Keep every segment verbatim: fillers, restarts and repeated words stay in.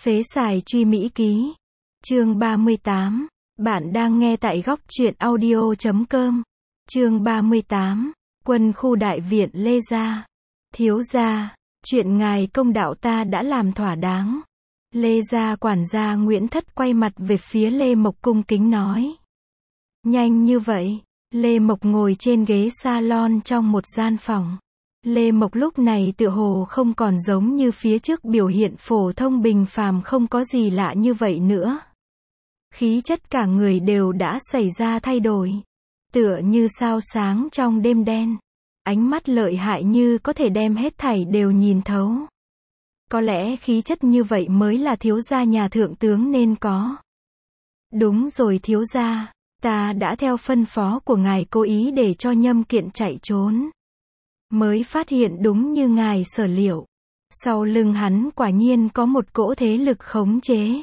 Phế xài truy Mỹ ký. Chương ba mươi tám. Bạn đang nghe tại góc truyện audio chấm com. Chương ba mươi tám. Quân khu đại viện Lê Gia. Thiếu gia, chuyện ngài công đạo ta đã làm thỏa đáng. Lê Gia quản gia Nguyễn Thất quay mặt về phía Lê Mộc cung kính nói. Nhanh như vậy? Lê Mộc ngồi trên ghế salon trong một gian phòng. Lê Mộc lúc này tựa hồ không còn giống như phía trước biểu hiện phổ thông bình phàm, không có gì lạ như vậy nữa. Khí chất cả người đều đã xảy ra thay đổi. Tựa như sao sáng trong đêm đen. Ánh mắt lợi hại như có thể đem hết thảy đều nhìn thấu. Có lẽ khí chất như vậy mới là thiếu gia nhà thượng tướng nên có. Đúng rồi thiếu gia, ta đã theo phân phó của ngài cố ý để cho Nhâm Kiện chạy trốn. Mới phát hiện đúng như ngài sở liệu. Sau lưng hắn quả nhiên có một cỗ thế lực khống chế.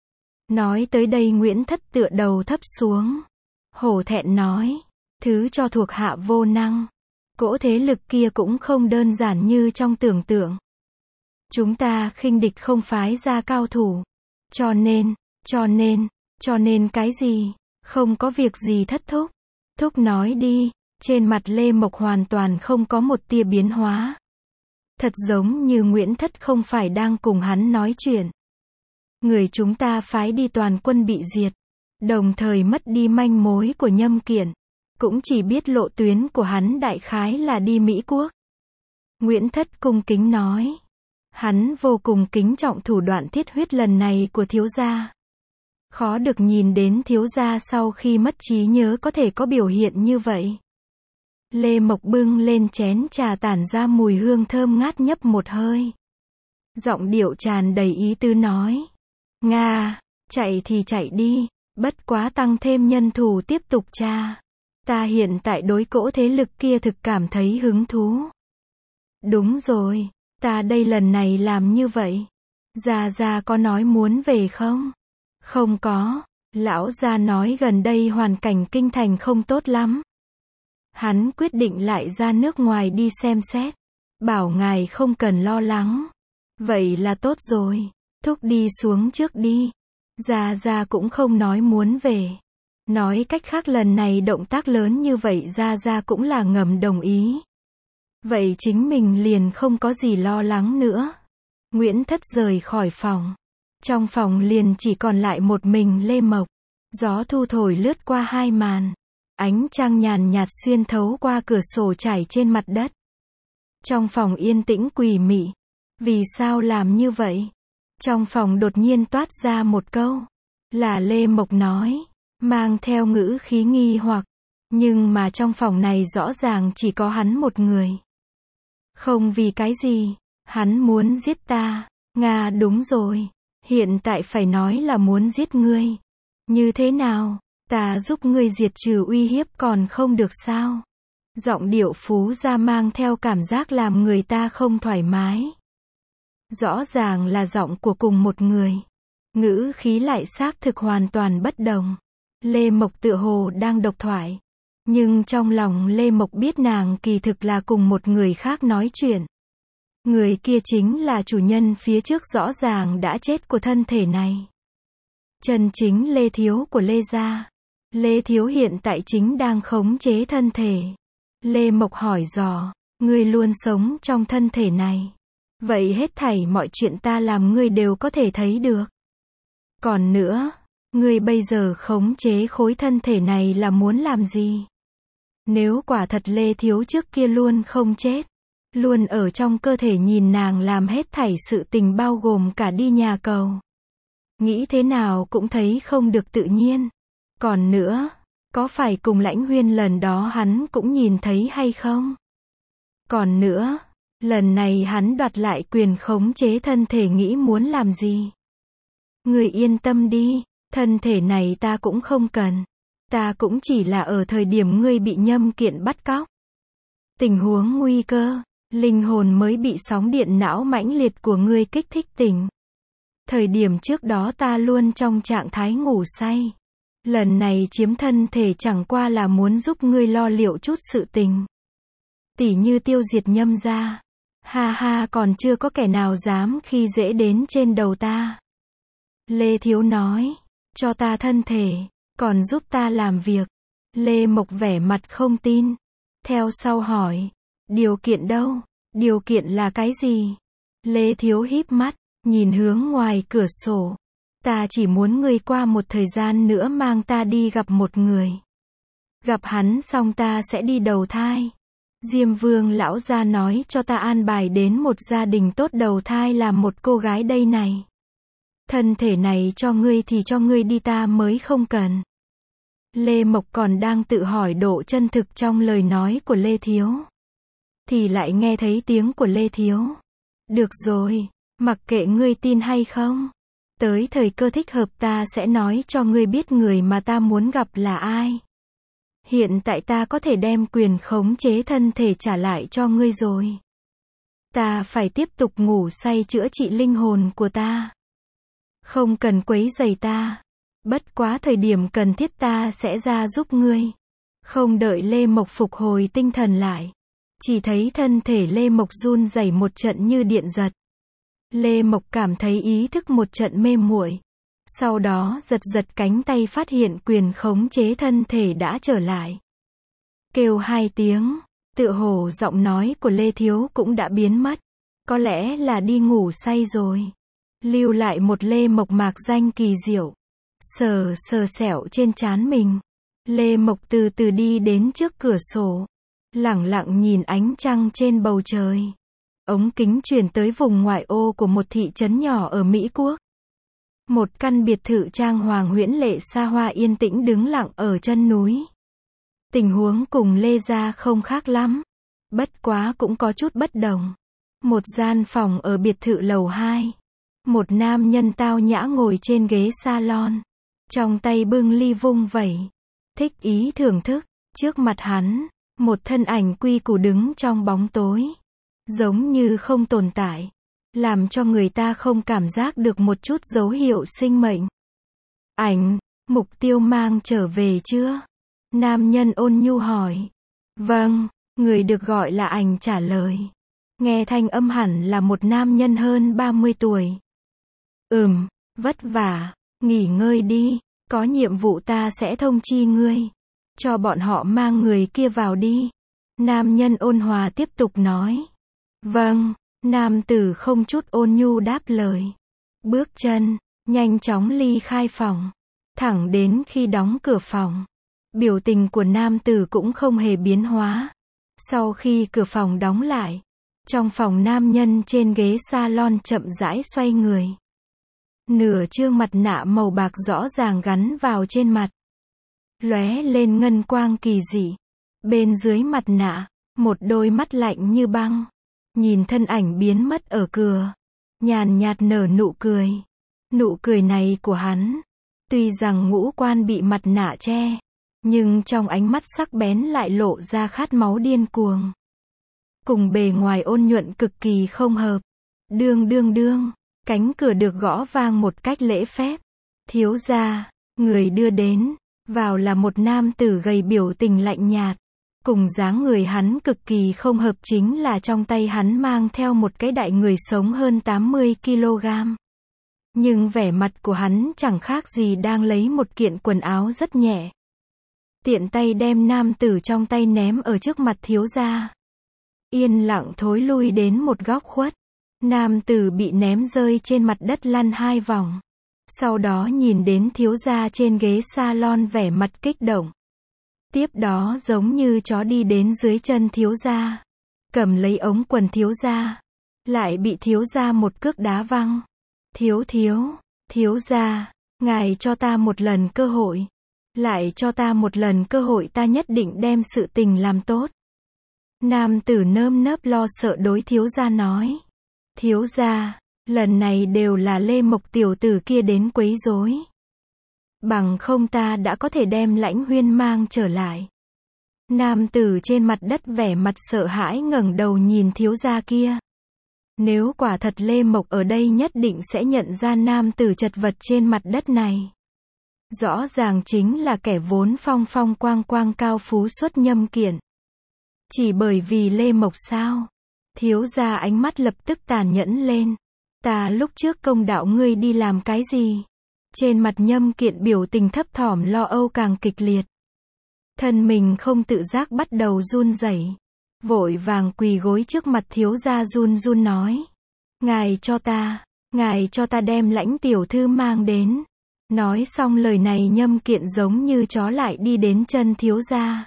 Nói tới đây Nguyễn Thất tựa đầu thấp xuống. Hổ thẹn nói. Thứ cho thuộc hạ vô năng. Cỗ thế lực kia cũng không đơn giản như trong tưởng tượng. Chúng ta khinh địch không phái ra cao thủ. Cho nên, cho nên, cho nên cái gì? Không có việc gì thất thúc. Thúc nói đi. Trên mặt Lê Mộc hoàn toàn không có một tia biến hóa. Thật giống như Nguyễn Thất không phải đang cùng hắn nói chuyện. Người chúng ta phái đi toàn quân bị diệt. Đồng thời mất đi manh mối của Nhâm Kiện. Cũng chỉ biết lộ tuyến của hắn đại khái là đi Mỹ Quốc. Nguyễn Thất cung kính nói. Hắn vô cùng kính trọng thủ đoạn thiết huyết lần này của thiếu gia. Khó được nhìn đến thiếu gia sau khi mất trí nhớ có thể có biểu hiện như vậy. Lê Mộc bưng lên chén trà tản ra mùi hương thơm ngát nhấp một hơi. Giọng điệu tràn đầy ý tứ nói. Nga, chạy thì chạy đi, bất quá tăng thêm nhân thủ tiếp tục tra. Ta hiện tại đối cỗ thế lực kia thực cảm thấy hứng thú. Đúng rồi, ta đây lần này làm như vậy. Gia Gia có nói muốn về không? Không có, lão gia nói gần đây hoàn cảnh kinh thành không tốt lắm. Hắn quyết định lại ra nước ngoài đi xem xét. Bảo ngài không cần lo lắng. Vậy là tốt rồi. Thúc đi xuống trước đi. Gia Gia cũng không nói muốn về. Nói cách khác lần này động tác lớn như vậy Gia Gia cũng là ngầm đồng ý. Vậy chính mình liền không có gì lo lắng nữa. Nguyễn Thất rời khỏi phòng. Trong phòng liền chỉ còn lại một mình Lê Mộc. Gió thu thổi lướt qua hai màn. Ánh trăng nhàn nhạt xuyên thấu qua cửa sổ trải trên mặt đất. Trong phòng yên tĩnh quỷ mị. Vì sao làm như vậy? Trong phòng đột nhiên toát ra một câu. Là Lê Mộc nói. Mang theo ngữ khí nghi hoặc. Nhưng mà trong phòng này rõ ràng chỉ có hắn một người. Không vì cái gì. Hắn muốn giết ta. Nga đúng rồi. Hiện tại phải nói là muốn giết ngươi. Như thế nào? Ta giúp ngươi diệt trừ uy hiếp còn không được sao? Giọng điệu Phú Gia mang theo cảm giác làm người ta không thoải mái. Rõ ràng là giọng của cùng một người. Ngữ khí lại xác thực hoàn toàn bất đồng. Lê Mộc tựa hồ đang độc thoại. Nhưng trong lòng Lê Mộc biết nàng kỳ thực là cùng một người khác nói chuyện. Người kia chính là chủ nhân phía trước rõ ràng đã chết của thân thể này. Chân chính Lê Thiếu của Lê Gia. Lê Thiếu hiện tại chính đang khống chế thân thể. Lê Mộc hỏi dò, ngươi luôn sống trong thân thể này. Vậy hết thảy mọi chuyện ta làm ngươi đều có thể thấy được. Còn nữa, ngươi bây giờ khống chế khối thân thể này là muốn làm gì? Nếu quả thật Lê Thiếu trước kia luôn không chết, luôn ở trong cơ thể nhìn nàng làm hết thảy sự tình bao gồm cả đi nhà cầu. Nghĩ thế nào cũng thấy không được tự nhiên. Còn nữa, có phải cùng Lãnh Huyên lần đó hắn cũng nhìn thấy hay không? Còn nữa, lần này hắn đoạt lại quyền khống chế thân thể nghĩ muốn làm gì? Người yên tâm đi, thân thể này ta cũng không cần. Ta cũng chỉ là ở thời điểm ngươi bị Nhâm Kiện bắt cóc. Tình huống nguy cơ, linh hồn mới bị sóng điện não mãnh liệt của ngươi kích thích tỉnh. Thời điểm trước đó ta luôn trong trạng thái ngủ say. Lần này chiếm thân thể chẳng qua là muốn giúp ngươi lo liệu chút sự tình. Tỉ như tiêu diệt Nhâm gia. Ha ha, còn chưa có kẻ nào dám khi dễ đến trên đầu ta. Lê Thiếu nói, cho ta thân thể, còn giúp ta làm việc. Lê Mộc vẻ mặt không tin. Theo sau hỏi, điều kiện đâu? Điều kiện là cái gì? Lê Thiếu híp mắt, nhìn hướng ngoài cửa sổ. Ta chỉ muốn ngươi qua một thời gian nữa mang ta đi gặp một người. Gặp hắn xong ta sẽ đi đầu thai. Diêm Vương lão gia nói cho ta an bài đến một gia đình tốt đầu thai làm một cô gái đây này. Thân thể này cho ngươi thì cho ngươi đi, ta mới không cần. Lê Mộc còn đang tự hỏi độ chân thực trong lời nói của Lê Thiếu. Thì lại nghe thấy tiếng của Lê Thiếu. Được rồi, mặc kệ ngươi tin hay không. Tới thời cơ thích hợp ta sẽ nói cho ngươi biết người mà ta muốn gặp là ai. Hiện tại ta có thể đem quyền khống chế thân thể trả lại cho ngươi rồi. Ta phải tiếp tục ngủ say chữa trị linh hồn của ta. Không cần quấy rầy ta. Bất quá thời điểm cần thiết ta sẽ ra giúp ngươi. Không đợi Lê Mộc phục hồi tinh thần lại. Chỉ thấy thân thể Lê Mộc run rẩy một trận như điện giật. Lê Mộc cảm thấy ý thức một trận mê muội. Sau đó giật giật cánh tay phát hiện quyền khống chế thân thể đã trở lại. Kêu hai tiếng, tựa hồ giọng nói của Lê Thiếu cũng đã biến mất. Có lẽ là đi ngủ say rồi. Lưu lại một Lê Mộc mạc danh kỳ diệu. Sờ sờ sẹo trên trán mình. Lê Mộc từ từ đi đến trước cửa sổ. Lẳng lặng nhìn ánh trăng trên bầu trời. Ống kính truyền tới vùng ngoại ô của một thị trấn nhỏ ở Mỹ Quốc. Một căn biệt thự trang hoàng huyễn lệ xa hoa yên tĩnh đứng lặng ở chân núi. Tình huống cùng Lê gia không khác lắm. Bất quá cũng có chút bất đồng. Một gian phòng ở biệt thự lầu hai. Một nam nhân tao nhã ngồi trên ghế salon. Trong tay bưng ly vung vẩy. Thích ý thưởng thức. Trước mặt hắn, một thân ảnh quy củ đứng trong bóng tối. Giống như không tồn tại. Làm cho người ta không cảm giác được một chút dấu hiệu sinh mệnh. Ảnh, mục tiêu mang trở về chưa? Nam nhân ôn nhu hỏi. Vâng, người được gọi là Ảnh trả lời. Nghe thanh âm hẳn là một nam nhân hơn ba mươi tuổi. Ừm, vất vả, nghỉ ngơi đi, có nhiệm vụ ta sẽ thông chi ngươi. Cho bọn họ mang người kia vào đi. Nam nhân ôn hòa tiếp tục nói. Vâng, nam tử không chút ôn nhu đáp lời. Bước chân, nhanh chóng ly khai phòng. Thẳng đến khi đóng cửa phòng. Biểu tình của nam tử cũng không hề biến hóa. Sau khi cửa phòng đóng lại. Trong phòng nam nhân trên ghế salon chậm rãi xoay người. Nửa trương mặt nạ màu bạc rõ ràng gắn vào trên mặt. Lóe lên ngân quang kỳ dị. Bên dưới mặt nạ, một đôi mắt lạnh như băng. Nhìn thân ảnh biến mất ở cửa. Nhàn nhạt nở nụ cười. Nụ cười này của hắn. Tuy rằng ngũ quan bị mặt nạ che. Nhưng trong ánh mắt sắc bén lại lộ ra khát máu điên cuồng. Cùng bề ngoài ôn nhuận cực kỳ không hợp. Đương đương đương. Cánh cửa được gõ vang một cách lễ phép. Thiếu gia, người đưa đến. Vào là một nam tử gầy biểu tình lạnh nhạt. Cùng dáng người hắn cực kỳ không hợp chính là trong tay hắn mang theo một cái đại người sống hơn tám mươi ki lô gam. Nhưng vẻ mặt của hắn chẳng khác gì đang lấy một kiện quần áo rất nhẹ. Tiện tay đem nam tử trong tay ném ở trước mặt thiếu gia. Yên lặng thối lui đến một góc khuất. Nam tử bị ném rơi trên mặt đất lăn hai vòng. Sau đó nhìn đến thiếu gia trên ghế salon vẻ mặt kích động. Tiếp đó giống như chó đi đến dưới chân thiếu gia. Cầm lấy ống quần thiếu gia. Lại bị thiếu gia một cước đá văng. Thiếu thiếu, thiếu gia, ngài cho ta một lần cơ hội. Lại cho ta một lần cơ hội, ta nhất định đem sự tình làm tốt. Nam tử nơm nớp lo sợ đối thiếu gia nói. Thiếu gia, lần này đều là Lê Mộc tiểu tử kia đến quấy rối. Bằng không ta đã có thể đem Lãnh Huyên mang trở lại. Nam tử trên mặt đất vẻ mặt sợ hãi ngẩng đầu nhìn thiếu gia kia. Nếu quả thật Lê Mộc ở đây nhất định sẽ nhận ra nam tử chật vật trên mặt đất này. Rõ ràng chính là kẻ vốn phong phong quang quang cao phú xuất nhâm kiện. Chỉ bởi vì Lê Mộc sao? Thiếu gia ánh mắt lập tức tàn nhẫn lên. Ta lúc trước công đạo ngươi đi làm cái gì? Trên mặt Nhâm Kiện biểu tình thấp thỏm lo âu càng kịch liệt. Thân mình không tự giác bắt đầu run rẩy, vội vàng quỳ gối trước mặt thiếu gia run run nói. Ngài cho ta, ngài cho ta đem Lãnh tiểu thư mang đến. Nói xong lời này Nhâm Kiện giống như chó lại đi đến chân thiếu gia.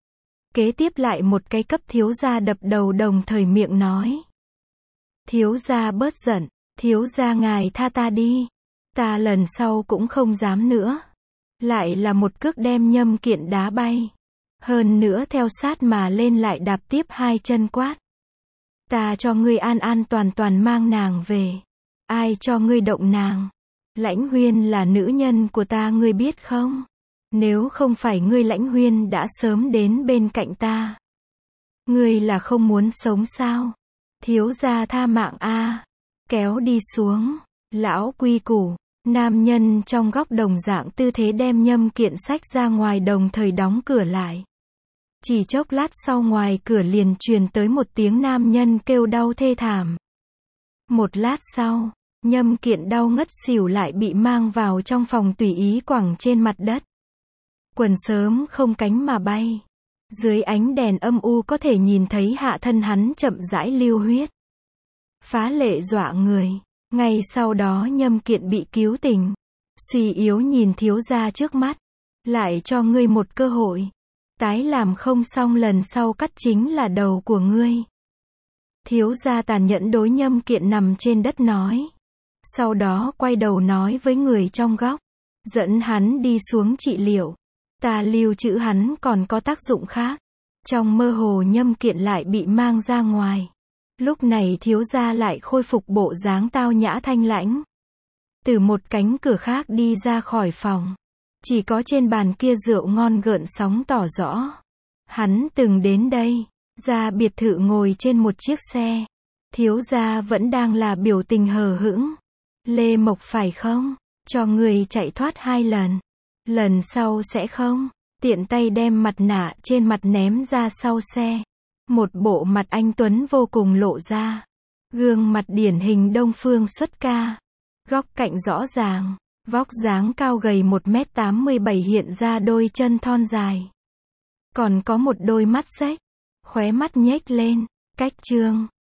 Kế tiếp lại một cái cấp thiếu gia đập đầu đồng thời miệng nói. Thiếu gia bớt giận, thiếu gia ngài tha ta đi. Ta lần sau cũng không dám nữa. Lại là một cước đem Nhâm Kiện đá bay. Hơn nữa theo sát mà lên lại đạp tiếp hai chân quát. Ta cho ngươi an an toàn toàn mang nàng về. Ai cho ngươi động nàng? Lãnh Huyên là nữ nhân của ta ngươi biết không? Nếu không phải ngươi Lãnh Huyên đã sớm đến bên cạnh ta. Ngươi là không muốn sống sao? Thiếu gia tha mạng a. Kéo đi xuống. Lão quy củ. Nam nhân trong góc đồng dạng tư thế đem Nhâm Kiện xách ra ngoài đồng thời đóng cửa lại. Chỉ chốc lát sau ngoài cửa liền truyền tới một tiếng nam nhân kêu đau thê thảm. Một lát sau, Nhâm Kiện đau ngất xỉu lại bị mang vào trong phòng tùy ý quẳng trên mặt đất. Quần sớm không cánh mà bay. Dưới ánh đèn âm u có thể nhìn thấy hạ thân hắn chậm rãi lưu huyết. Phá lệ dọa người. Ngay sau đó Nhâm Kiện bị cứu tỉnh. Suy yếu nhìn thiếu gia trước mắt. Lại cho ngươi một cơ hội. Tái làm không xong lần sau cắt chính là đầu của ngươi. Thiếu gia tàn nhẫn đối Nhâm Kiện nằm trên đất nói. Sau đó quay đầu nói với người trong góc. Dẫn hắn đi xuống trị liệu. Ta lưu trữ hắn còn có tác dụng khác. Trong mơ hồ Nhâm Kiện lại bị mang ra ngoài. Lúc này thiếu gia lại khôi phục bộ dáng tao nhã thanh lãnh. Từ một cánh cửa khác đi ra khỏi phòng. Chỉ có trên bàn kia rượu ngon gợn sóng tỏ rõ. Hắn từng đến đây. Ra biệt thự ngồi trên một chiếc xe. Thiếu gia vẫn đang là biểu tình hờ hững. Lê Mộc phải không? Cho người chạy thoát hai lần. Lần sau sẽ không? Tiện tay đem mặt nạ trên mặt ném ra sau xe. Một bộ mặt anh tuấn vô cùng lộ ra. Gương mặt điển hình Đông Phương xuất ca. Góc cạnh rõ ràng. Vóc dáng cao gầy một mét tám mươi bảy hiện ra đôi chân thon dài. Còn có một đôi mắt xếch. Khóe mắt nhếch lên. Cách trương.